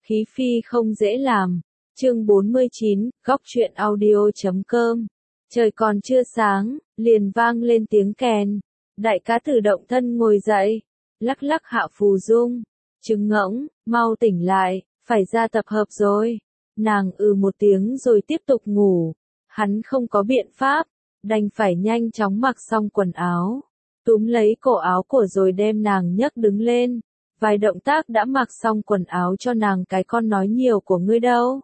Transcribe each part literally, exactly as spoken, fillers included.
Khí phi không dễ làm. Chương bốn mươi chín, góc truyện audio chấm com. Trời còn chưa sáng, liền vang lên tiếng kèn. Đại cá tử động thân ngồi dậy, lắc lắc Hạ Phù Dung. Trứng ngỗng, mau tỉnh lại, phải ra tập hợp rồi. Nàng ừ một tiếng rồi tiếp tục ngủ. Hắn không có biện pháp, đành phải nhanh chóng mặc xong quần áo. Túm lấy cổ áo của rồi đem nàng nhấc đứng lên. Vài động tác đã mặc xong quần áo cho nàng, cái con nói nhiều của ngươi đâu.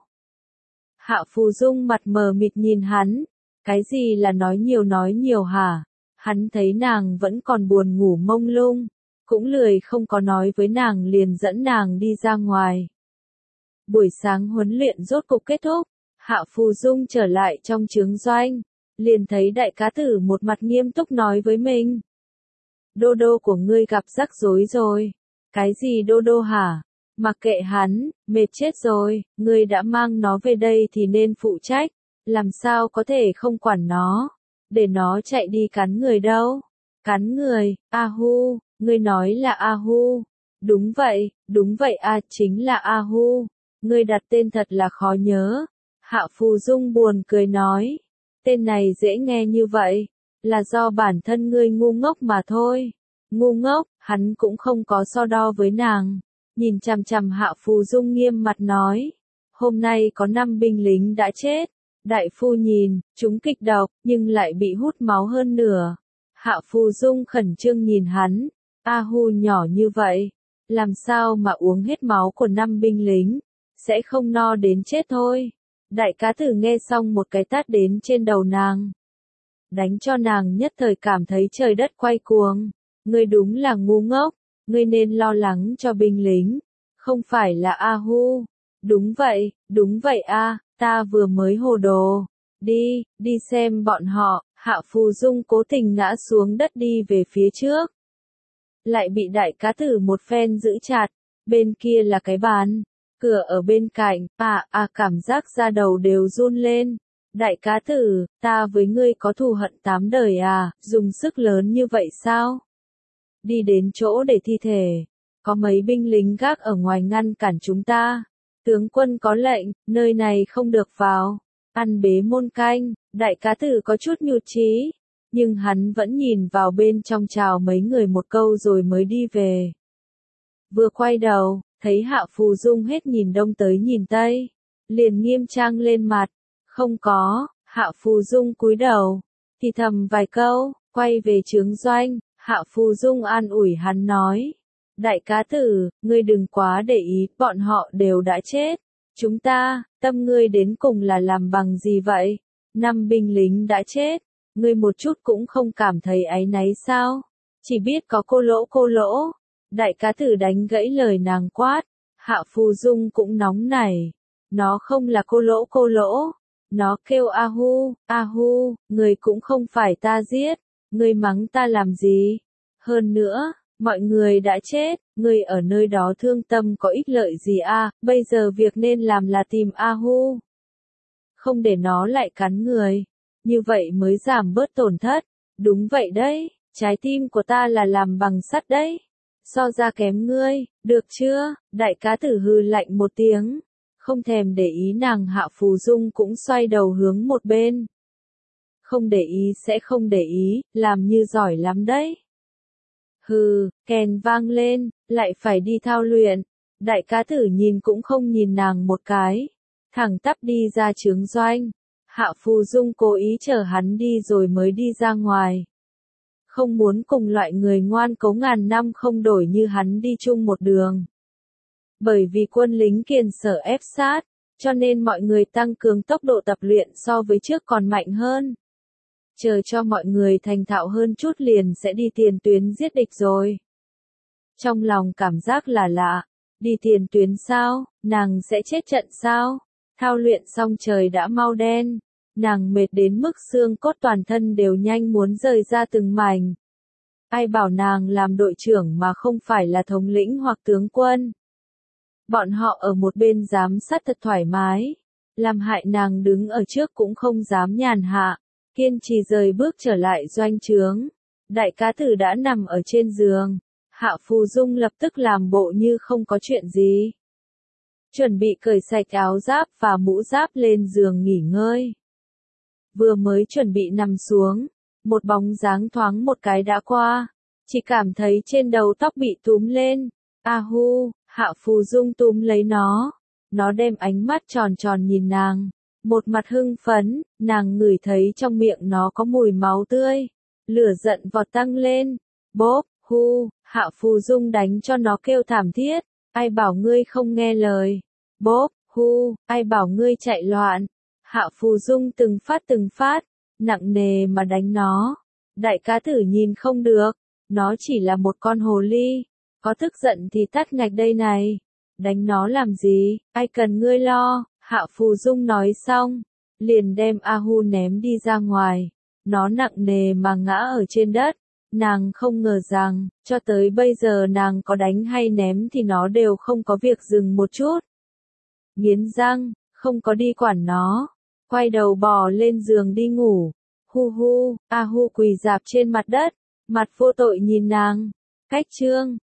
Hạ Phù Dung mặt mờ mịt nhìn hắn. Cái gì là nói nhiều nói nhiều hả? Hắn thấy nàng vẫn còn buồn ngủ mông lung. Cũng lười không có nói với nàng, liền dẫn nàng đi ra ngoài. Buổi sáng huấn luyện rốt cục kết thúc. Hạ Phù Dung trở lại trong trướng doanh. Liền thấy đại cá tử một mặt nghiêm túc nói với mình. Đô đô của ngươi gặp rắc rối rồi. Cái gì đô đô hả? Mặc kệ hắn, mệt chết rồi, ngươi đã mang nó về đây thì nên phụ trách, làm sao có thể không quản nó, để nó chạy đi cắn người đâu. Cắn người, a hu, ngươi nói là a hu. Đúng vậy, đúng vậy a, chính là a hu. Ngươi đặt tên thật là khó nhớ. Hạ Phù Dung buồn cười nói, tên này dễ nghe như vậy, là do bản thân ngươi ngu ngốc mà thôi. Ngu ngốc, hắn cũng không có so đo với nàng. Nhìn chằm chằm Hạ Phù Dung nghiêm mặt nói. Hôm nay có năm binh lính đã chết. Đại phu nhìn, chúng kịch độc, nhưng lại bị hút máu hơn nửa. Hạ Phù Dung khẩn trương nhìn hắn. A hu nhỏ như vậy. Làm sao mà uống hết máu của năm binh lính. Sẽ không no đến chết thôi. Đại cá tử nghe xong một cái tát đến trên đầu nàng. Đánh cho nàng nhất thời cảm thấy trời đất quay cuồng. Ngươi đúng là ngu ngốc, ngươi nên lo lắng cho binh lính, không phải là A hu. Đúng vậy, đúng vậy a, ta vừa mới hồ đồ. Đi, đi xem bọn họ. Hạ Phù Dung cố tình ngã xuống đất đi về phía trước. Lại bị đại cá tử một phen giữ chặt, bên kia là cái bàn, cửa ở bên cạnh, à à cảm giác da đầu đều run lên. Đại cá tử, ta với ngươi có thù hận tám đời à, dùng sức lớn như vậy sao? Đi đến chỗ để thi thể. Có mấy binh lính gác ở ngoài ngăn cản chúng ta. Tướng quân có lệnh, nơi này không được vào. Ăn bế môn canh, đại cá tử có chút nhụt chí. Nhưng hắn vẫn nhìn vào bên trong chào mấy người một câu rồi mới đi về. Vừa quay đầu, thấy Hạ Phù Dung hết nhìn đông tới nhìn tây. Liền nghiêm trang lên mặt. Không có, Hạ Phù Dung cúi đầu. Thì thầm vài câu, quay về trướng doanh. Hạ Phù Dung an ủi hắn nói. Đại cá tử, ngươi đừng quá để ý, bọn họ đều đã chết. Chúng ta, tâm ngươi đến cùng là làm bằng gì vậy? Năm binh lính đã chết, ngươi một chút cũng không cảm thấy áy náy sao? Chỉ biết có cô lỗ cô lỗ. Đại cá tử đánh gãy lời nàng quát. Hạ Phù Dung cũng nóng nảy. Nó không là cô lỗ cô lỗ. Nó kêu a hu, a hu, người cũng không phải ta giết. Ngươi mắng ta làm gì? Hơn nữa, mọi người đã chết, ngươi ở nơi đó thương tâm có ích lợi gì a? Bây giờ việc nên làm là tìm A hu. Không để nó lại cắn người. Như vậy mới giảm bớt tổn thất. Đúng vậy đấy, trái tim của ta là làm bằng sắt đấy. So ra kém ngươi, được chưa? Đại cá tử hừ lạnh một tiếng. Không thèm để ý nàng. Hạ Phù Dung cũng xoay đầu hướng một bên. Không để ý sẽ không để ý, làm như giỏi lắm đấy. Hừ, kèn vang lên, lại phải đi thao luyện. Đại cá tử nhìn cũng không nhìn nàng một cái. Thẳng tắp đi ra trướng doanh. Hạ Phù Dung cố ý chờ hắn đi rồi mới đi ra ngoài. Không muốn cùng loại người ngoan cố ngàn năm không đổi như hắn đi chung một đường. Bởi vì quân lính kiền sở ép sát, cho nên mọi người tăng cường tốc độ tập luyện so với trước còn mạnh hơn. Chờ cho mọi người thành thạo hơn chút liền sẽ đi tiền tuyến giết địch rồi. Trong lòng cảm giác là lạ, đi tiền tuyến sao, nàng sẽ chết trận sao? Thao luyện xong trời đã mau đen, nàng mệt đến mức xương cốt toàn thân đều nhanh muốn rời ra từng mảnh. Ai bảo nàng làm đội trưởng mà không phải là thống lĩnh hoặc tướng quân? Bọn họ ở một bên giám sát thật thoải mái, làm hại nàng đứng ở trước cũng không dám nhàn hạ. Kiên trì rời bước trở lại doanh trướng. Đại cá tử đã nằm ở trên giường. Hạ Phù Dung lập tức làm bộ như không có chuyện gì. chuẩn bị cởi sạch áo giáp và mũ giáp lên giường nghỉ ngơi. Vừa mới chuẩn bị nằm xuống, một bóng dáng thoáng một cái đã qua, chỉ cảm thấy trên đầu tóc bị túm lên. A hu, Hạ Phù Dung túm lấy nó, nó đem ánh mắt tròn tròn nhìn nàng, một mặt hưng phấn, nàng ngửi thấy trong miệng nó có mùi máu tươi, lửa giận vọt tăng lên. Bốp, hu, Hạ Phù Dung đánh cho nó kêu thảm thiết, ai bảo ngươi không nghe lời. Bốp, hu, ai bảo ngươi chạy loạn. Hạ Phù Dung từng phát từng phát, nặng nề mà đánh nó. Đại cá tử nhìn không được, nó chỉ là một con hồ ly, có tức giận thì tắt ngạch đây này. Đánh nó làm gì, ai cần ngươi lo. Hạ Phù Dung nói xong, liền đem A Hu ném đi ra ngoài. Nó nặng nề mà ngã ở trên đất. Nàng không ngờ rằng, cho tới bây giờ nàng có đánh hay ném thì nó đều không có việc dừng một chút. Nghiến răng, không có đi quản nó, quay đầu bò lên giường đi ngủ. Hu hu, A Hu quỳ rạp trên mặt đất, mặt vô tội nhìn nàng. Cách chương